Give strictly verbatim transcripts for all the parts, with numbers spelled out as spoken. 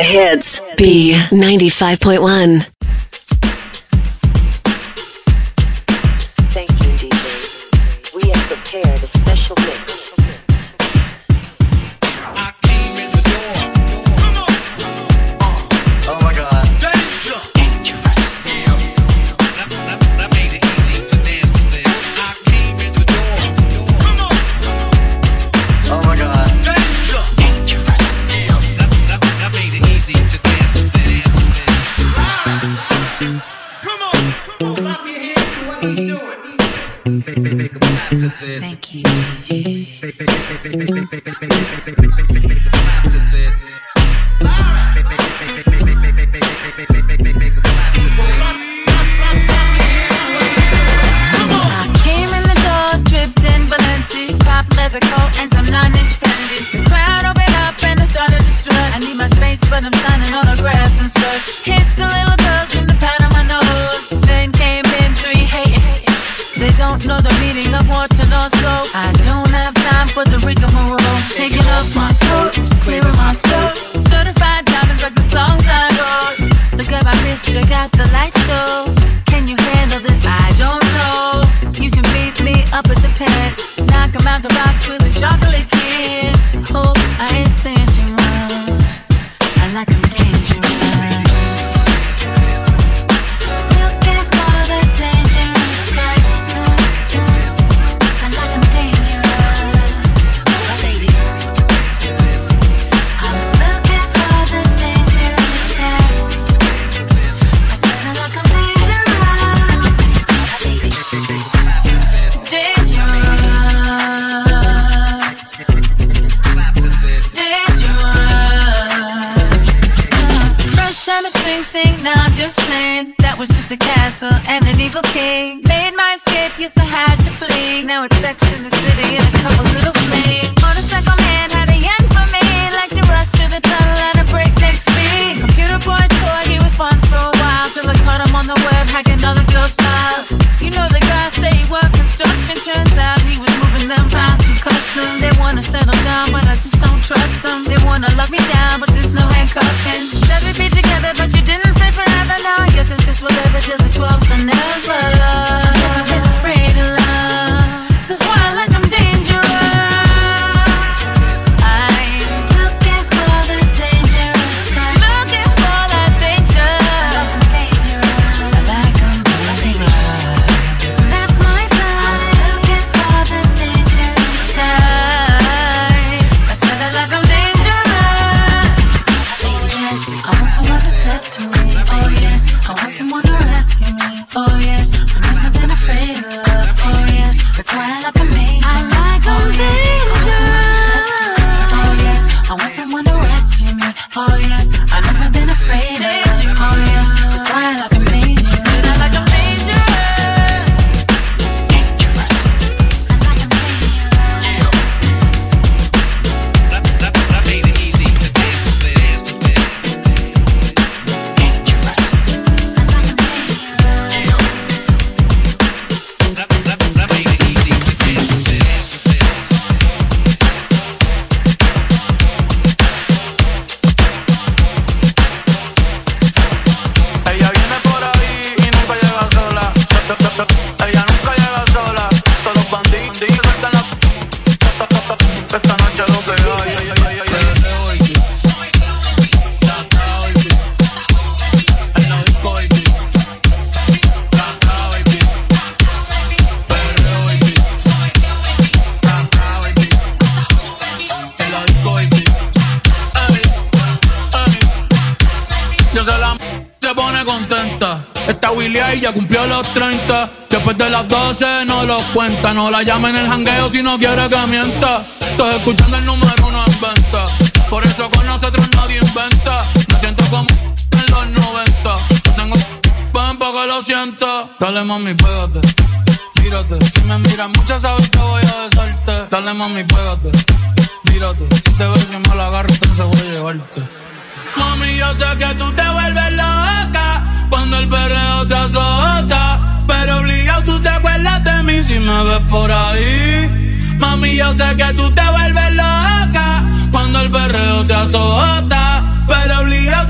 hits. B ninety-five point one. Thank you, D Js. We have prepared a special mix. Thank you, D Js. I came in the door, dripped in Balenci, pop leather coat and some nine-inch Fendis. The crowd opened up and I started to strut. I need my space, but I'm signing autographs and such. Hit the little girls from the pat on my nose. Then came in three hating. They don't know the meaning of water nor soap. I don't have time for the rigmarole. Taking off my coat, clearing my throat. Certified diamonds like the songs I wrote. Look at my wrist, check out the light show. Can you handle this? I don't know. You can beat me up at the pad. Knock 'em out the box with a chocolate kiss. Hope I ain't saying too much. I like 'em dangerous. Now I'm just playing. That was just a castle and an evil king. Made my escape, yes I had to flee. Now it's Sex in the City and a couple little flames. Motorcycle man had a yen for me, like to rush to the tunnel at a breakneck speed. Computer boy toy, he was fun for a while, till I caught him on the web hacking all the girls' files. You know the guy say he worked construction, turns out he was moving them pounds from custom. They wanna settle down, but I just don't trust them. They wanna lock me down, but there's no handcuffing. Said we'd be together, but you didn't stay forever. Now I guess it's just whatever till the twelfth and never. I've never been afraid of love. That's why I like 'em dangerous. I'm looking for the dangerous stuff. Looking for that danger. I like 'em dangerous. I like 'em dangerous. That's my time. Looking for the dangerous side. I said I like 'em dangerous. Oh yes, I want someone to step to me. Oh yes, I want someone to rescue me. Oh yes, I've never been afraid of love. Oh yes, that's why I like 'em dangerous. I like 'em dangerous. Oh yes, I want someone to rescue me. Oh yes, I've never been afraid of love. Oh yes, that's why I like 'em dangerous. I like 'em dangerous. Dangerous. I like 'em dangerous. I made it easy to dance to this. Dangerous. I like 'em dangerous. I made it easy to dance to this. Ella viene por ahí y nunca llega sola. Ella nunca llega sola. Todos los bandidos están la. Esta noche lo que hay. En la disco, baby. Caca, baby. Perreo, baby. Caca, baby. En la disco, baby. Ey, ey. Yo se la se pone contenta. Esta Willy ahí ya cumplió los treinta. Después de las doce no lo cuenta. No la llama en el jangueo si no quiere que mienta. Estoy escuchando el número uno en venta. Por eso con nosotros nadie inventa. Me siento como en los noventa. No tengo pan para que lo sienta. Dale mami, pégate, tírate. Si me miras mucho sabes que voy a besarte. Dale mami, pégate, tírate. Si te ves y me la agarro entonces voy a llevarte. Mami, yo sé que tú te vuelves loca cuando el perreo te azota, pero obligado tú te acuerdas de mí si me ves por ahí. Mami, yo sé que tú te vuelves loca cuando el perreo te azota, pero obligado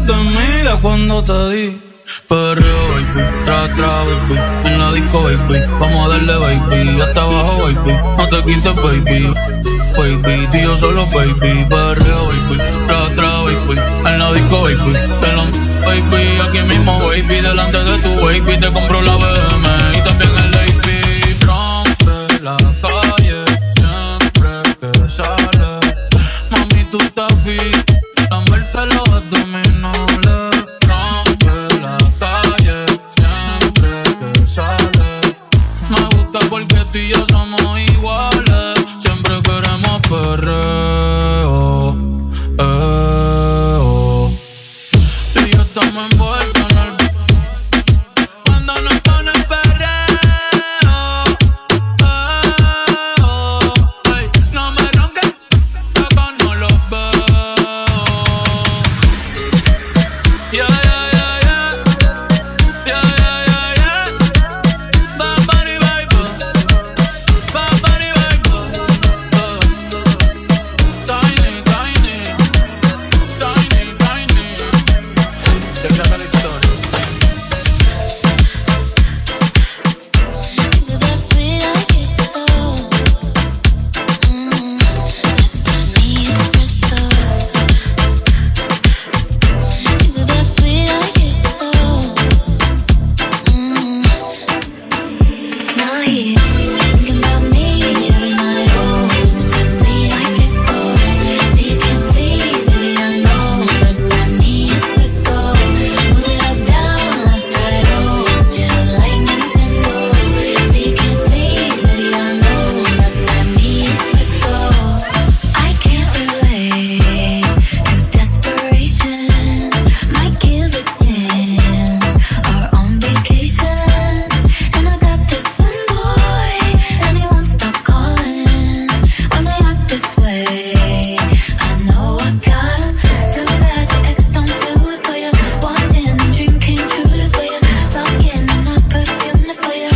de mí de cuando te di. Perreo, baby, tra, tra, baby. En la disco, baby, vamos a darle, baby. Hasta abajo, baby, no te quites, baby. Baby, tío solo, baby. Perreo, baby, tra, tra, baby. En la disco, baby, te lo, baby. Aquí mismo, baby, delante de tu baby. Te compro la B M y también el A P. Rompe la calle siempre que sale. Mami, tú estás fit, lamberte los abdominales. Rompe la calle siempre que sale. Me gusta porque tú y yo somos iguales. Siempre queremos perreo, eh, oh. Tú y yo estamos envueltos en el cuando nos pone perreo, eh, oh. Ey, no me ronques, que acá no los veo. Yeah, yeah, yeah, yeah. Yeah, yeah, yeah, yeah. Bad Bunny, baby. Bad Bunny, baby. Uh. Tiny, tiny. Tiny, tiny. Check out la historia. Is it that sweet I kiss so? Mm, that's not me espresso. Is it that sweet I kiss so? Mm. Now he's thinking about me every night. Oh, is it that sweet I kiss so? So you can't sleep, baby, I know that's not me espresso. Move it up, down, left, right, oh, switch it up like Nintendo. So you can't sleep, baby, I know that's not me espresso. I can't relate to desperation. Might give a damn. Are on vacation, and I got this one boy, and he won't stop calling. When they act this way, I know I got him. Too bad your ex don't do it for you. Walked in and dream came true for you. Soft skin and not perfume for you.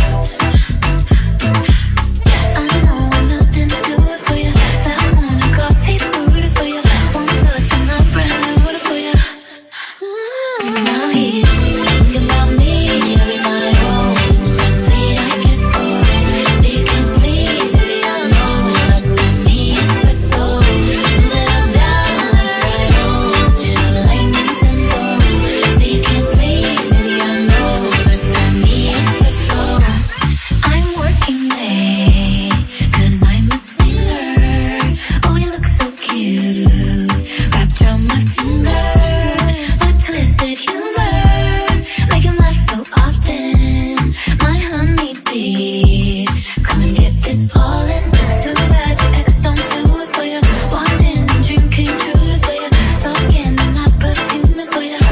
I know nothing to do it for you. Salmon and coffee brewed for you. One touch and I'm brand new for you. Now he's thinking about me every night. Oh, is it that sweet I kiss so? So you can't sleep, baby, I know that's not me espresso. Move it up, down, left, right, oh, switch it up like Nintendo. So you can't sleep, baby, I know that's not me espresso. I'm working late, cause I'm a singer. Oh, you look so cute, wrapped around my finger. My twisted humor, make him laugh so often. My honeybee, come and get this pollen. Too bad your ex don't do it for you. Walked in and dream came true for you. Soft skin and not perfume for you.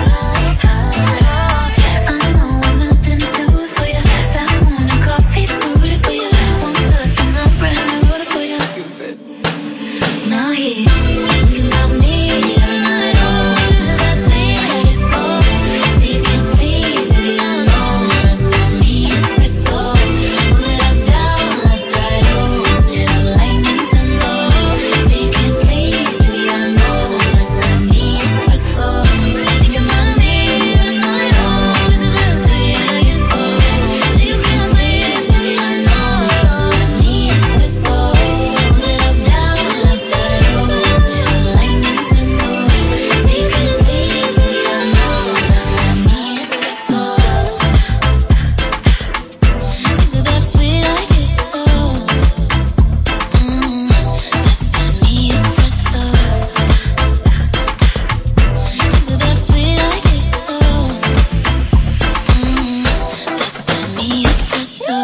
I know nothing to do it for you. Salmon and coffee brewed for you. One touch and I'm brand new for you. Now he's thinking about me every night. Oh, is it that sweet I kiss so? So you can't sleep, baby, I know that's not me espresso. Move it up, down, left, right, oh, switch it up like Nintendo. So you can't sleep, baby, I know that's not me espresso. Thinking about me every night. Oh, is it that sweet I kiss so? So you can't sleep, baby, I know that's not me espresso. Move it up, down, left, right, oh, switch it up like Nintendo. So you can't sleep, baby, I know that's not me espresso. Is it that sweet I kiss so? Mm, that's not me espresso. Is it that sweet I kiss so? Mm, that's not me espresso.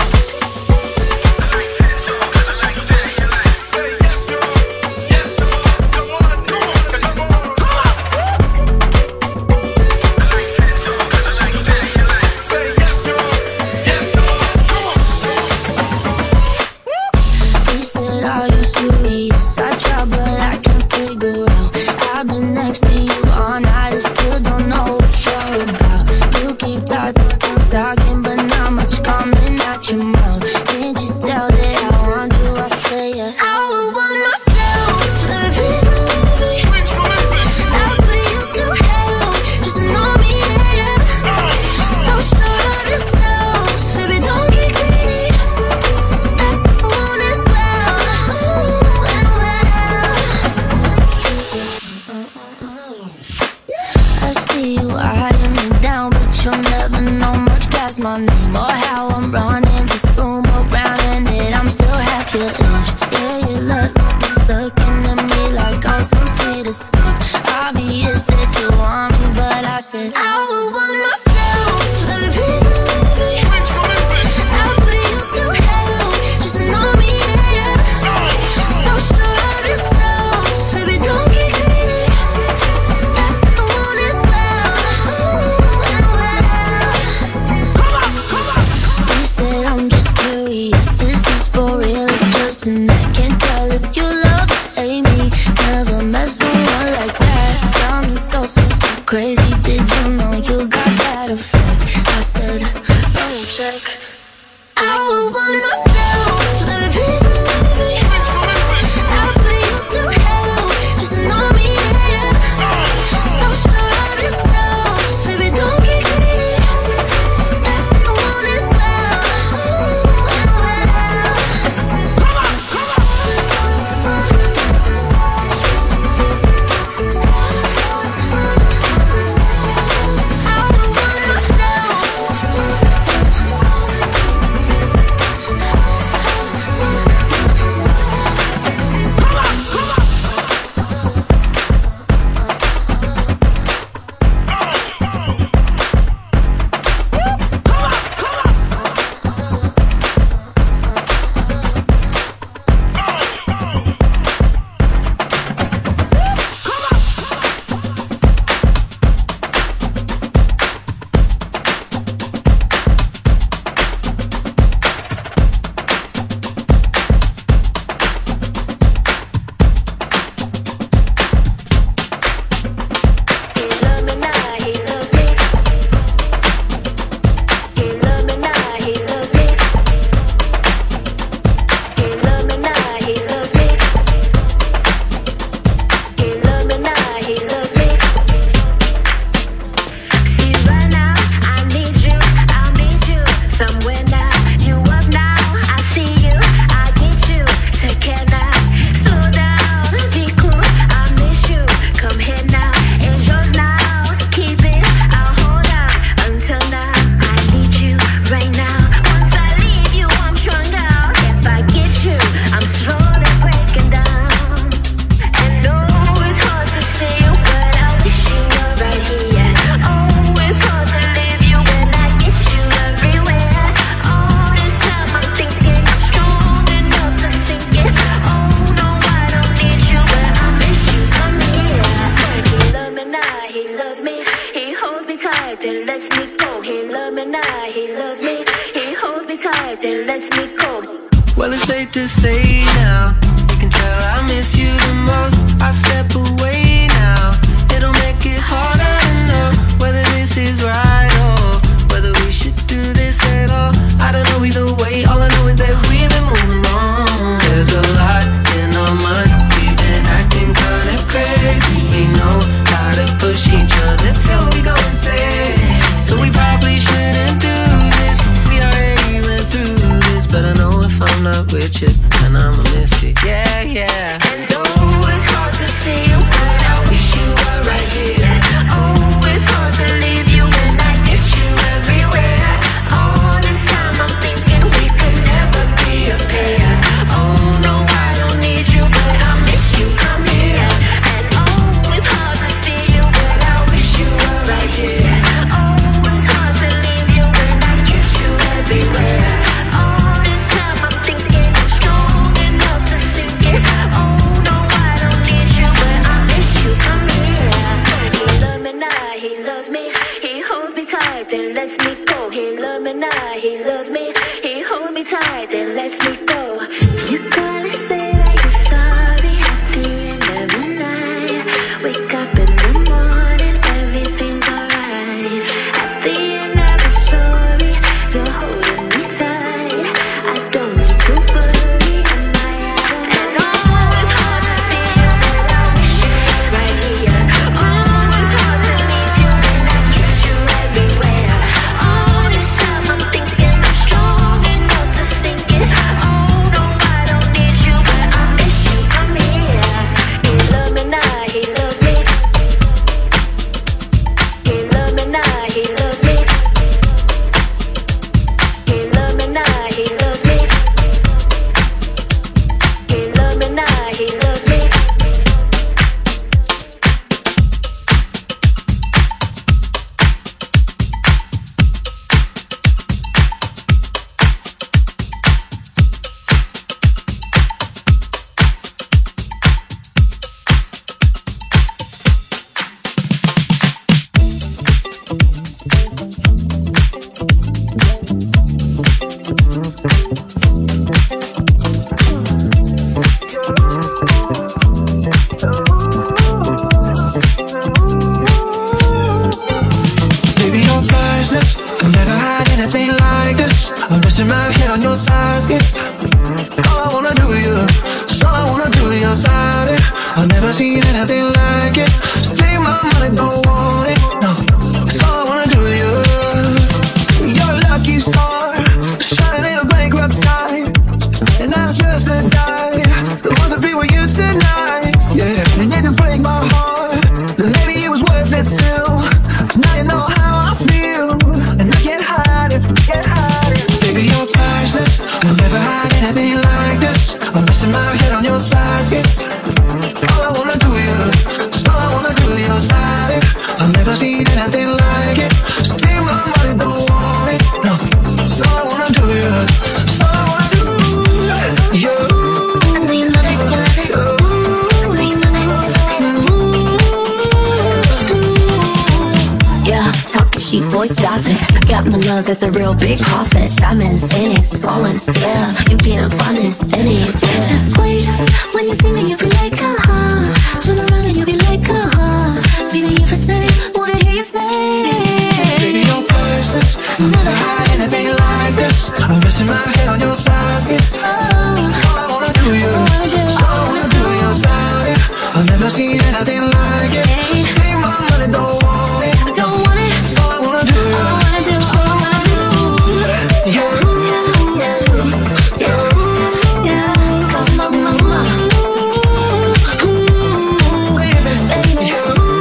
Is it are you serious? I try but I can't figure out. I've been next to you all night and still don't know what you're about. You keep talking, talking, but not much coming out your mouth. Can't you tell that I want you? I say it. I would want myself, baby, please believe me. I'll put you through hell. see you eyeing me down, but you'll never know much past my name or how I'm running this room around it. I'm still half your age. Yeah, you look, looking at me like I'm some sweet escape. Obvious that you want me, but I said I would want myself. Baby, please believe me. I'll put you through hell. Just know me, yeah. So sure of yourself, baby, don't get greedy. I want it well, well. You said I'm just curious, is this for real or just an act? Can't tell if you love or hate me. Never met someone like that. Got me so, so, so crazy. Did you know you got that effect? I said, oh, check. I would want myself, baby, please believe me. I'll put you through hell, just know me, yeah. So sure of yourself, baby, don't get greedy. I want it well, well. I would want myself. Well, it's safe to say now, you can tell I miss you the most. I step away now, it'll make it harder to know whether this is right or whether we should do this at all. I don't know either way, all I know is that we've been moving on. There's a lot in our minds, we've been acting kinda crazy. We know how to push each other till we go insane. So we probably shouldn't do this, we already went through this. But I know if I'm not with you, then I'ma miss you, yeah, yeah. And oh, it's hard to see you, but I wish you were right here. Oh, it's hard to leave you when I get you everywhere. All this time I'm thinking we could never be a pair. Oh no, I don't need you, but I miss you, come here. And oh, it's hard to see you, but I wish you were right here. Oh, it's hard to leave you when I get you everywhere. All this time I'm thinking I'm strong enough to sink it. Oh no, I don't need you, but I miss you, come here. He loves me now, he loves me. He holds me tight, then lets me go. He loves me now, he loves me. He holds me tight, then lets me go. You gotta say that you're sorry at the end of the night. Wake up in the morning, everything's alright. At the end of the story, you're holding me tight. I don't need to worry, am I out? And oh, it's hard to see you, but I wish you were right here. Oh, it's hard to leave you when I get you everywhere. All this time I'm thinking I'm strong enough to sink it. Oh no, I've never seen anything like it. So take my money, don't want it. No, that's all I wanna do with you. You're a lucky star, shining in a bankrupt sky, and I'm supposed to die. The ones that be with you tonight, yeah. And if you break my heart, then maybe it was worth it too. 'Cause now you know how I feel, and I can't hide it, can't hide it. Baby, you're priceless, I'll never hide anything like this. I'm missing my head on your side skits. All I wanna do you, just all I wanna do you slide it. I've never seen anything like it. So take my money, don't want it. No, that's all I wanna do you, that's all I wanna do. You. Talking sheep, boy, stop it. Got my love, that's a real big profit. Diamonds, pennies, flawless, yeah. You can't find this any. Just wait, when you see me, you'll be like, uh-huh. Turn around and you'll be like, uh-huh. Baby, if I say, wanna hear you say. Baby, you're priceless, I'll never hide anything like this. I'm missing my head on your side skits. All I wanna do you, all I wanna do you slide it. I've never seen anything like it. Take my money, don't want it. Don't want it. That's all I wanna do. All I wanna do, all I wanna do. You. Yeah, come on, mama. Ooh, baby. You.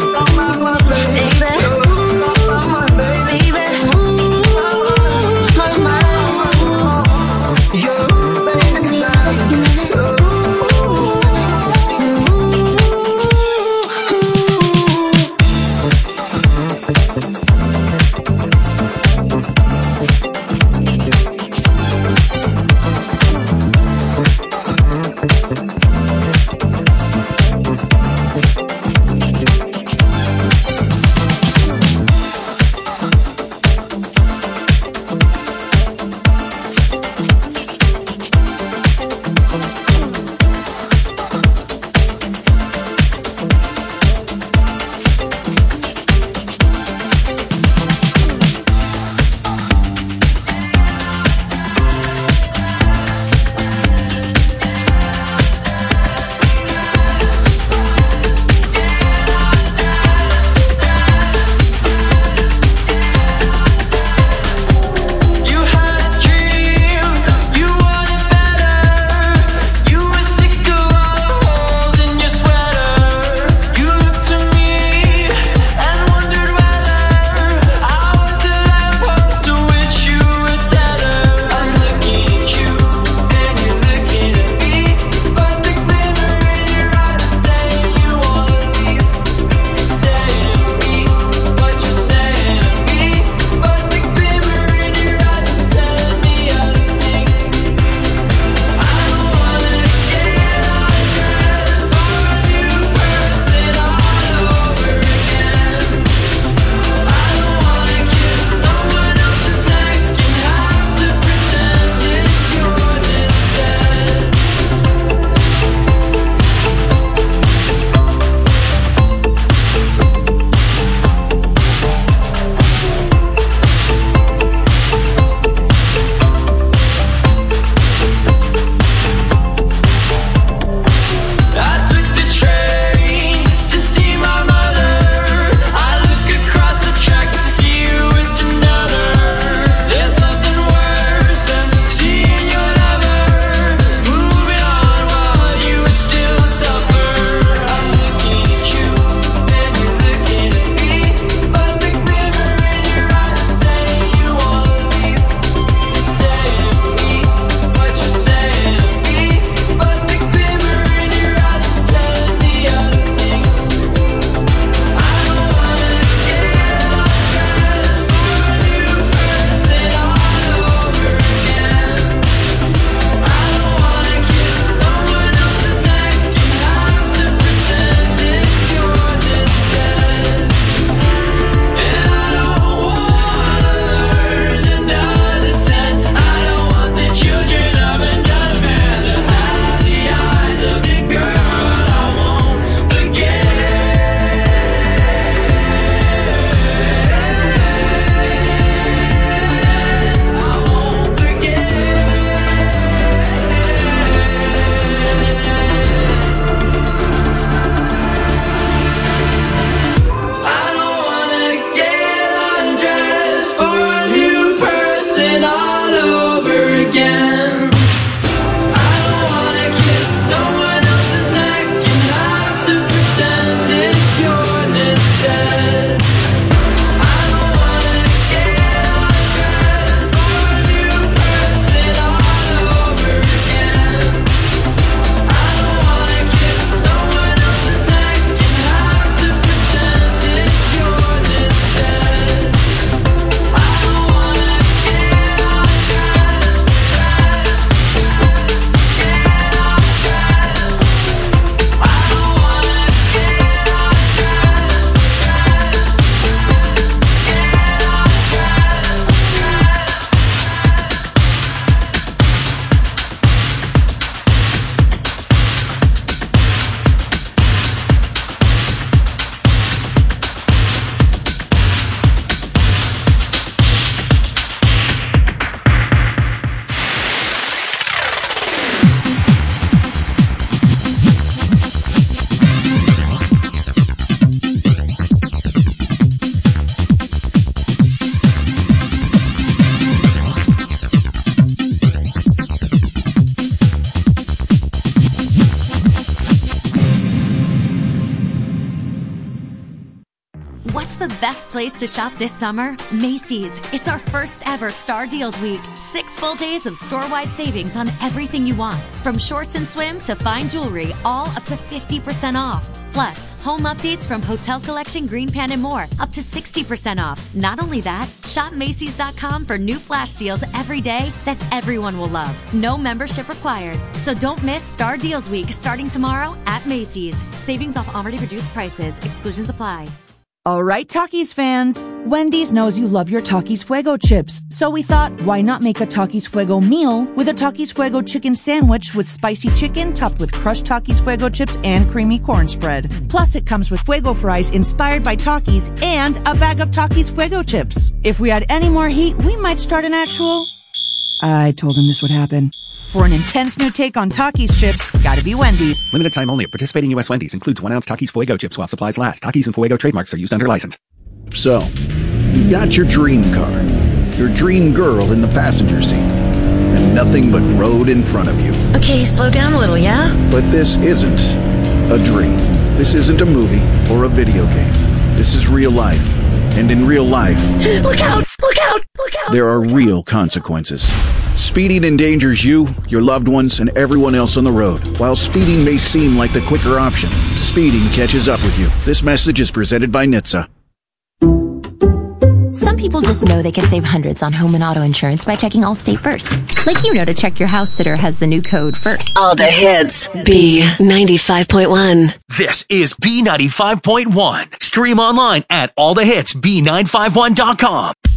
What's the best place to shop this summer? Macy's. It's our first ever Star Deals Week. Six full days of store-wide savings on everything you want. From shorts and swim to fine jewelry, all up to fifty percent off. Plus, home updates from Hotel Collection, Green Pan, and more, up to sixty percent off. Not only that, shop Macy's dot com for new flash deals every day that everyone will love. No membership required. So don't miss Star Deals Week starting tomorrow at Macy's. Savings off already reduced prices. Exclusions apply. All right, Takis fans. Wendy's knows you love your Takis Fuego chips. So we thought, why not make a Takis Fuego meal with a Takis Fuego chicken sandwich with spicy chicken topped with crushed Takis Fuego chips and creamy corn spread. Plus, it comes with Fuego fries inspired by Takis and a bag of Takis Fuego chips. If we had any more heat, we might start an actual... I told him this would happen. For an intense new take on Takis chips, gotta be Wendy's. Limited time only at participating U S Wendy's. Includes one ounce Takis Fuego chips while supplies last. Takis and Fuego trademarks are used under license. So, you've got your dream car, your dream girl in the passenger seat, and nothing but road in front of you. Okay, slow down a little, yeah? But this isn't a dream. This isn't a movie or a video game. This is real life. And in real life... Look out! Look out! Look out! There are real consequences. Speeding endangers you, your loved ones, and everyone else on the road. While speeding may seem like the quicker option, speeding catches up with you. This message is presented by N H T S A. Some people just know they can save hundreds on home and auto insurance by checking Allstate first. Like you know to check your house sitter has the new code first. All the hits. B ninety-five point one. This is B ninety-five point one. Stream online at all the hits B nine five one dot com.